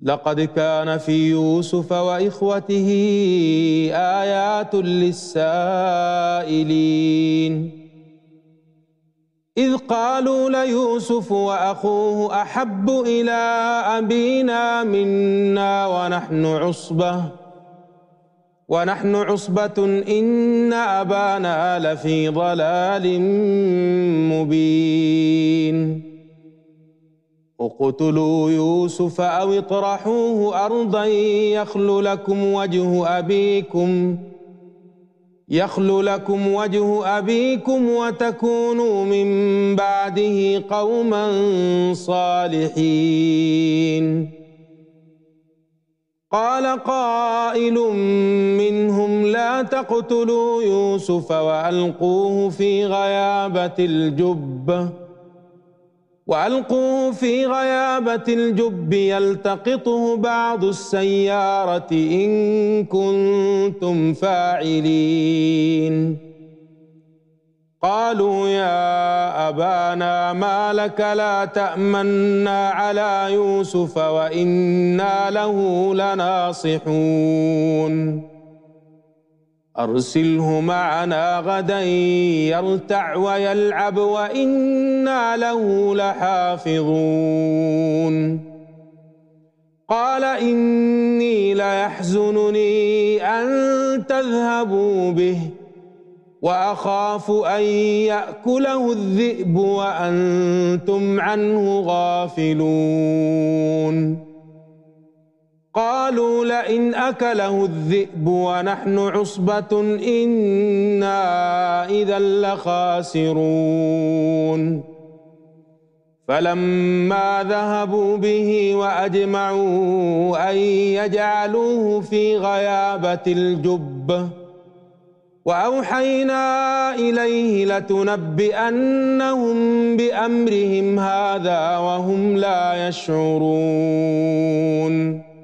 لقد كان في يوسف وإخوته آيات للسائلين إذ قالوا ليوسف وأخوه أحب إلى أبينا منا ونحن عصبة إن أبانا لفي ضلال مبين اقتلوا يوسف أو اطرحوه أرضا يخل لكم وجه أبيكم وتكونوا من بعده قوما صالحين قال قائل منهم لا تقتلوا يوسف وألقوه في غيابة الجب يلتقطه بعض السيارة إن كنتم فاعلين قالوا يا أبانا ما لك لا تأمنا على يوسف وإنا له لناصحون أرسله معنا غدا يرتع ويلعب وإنا له لحافظون قال إني ليحزنني أن تذهبوا به وأخاف أن يأكله الذئب وأنتم عنه غافلون قالوا لئن أكله الذئب ونحن عصبة إنا إذا لخاسرون فلما ذهبوا به وأجمعوا أن يجعلوه في غيابة الجب وأوحينا إليه لتنبئنهم بأمرهم هذا وهم لا يشعرون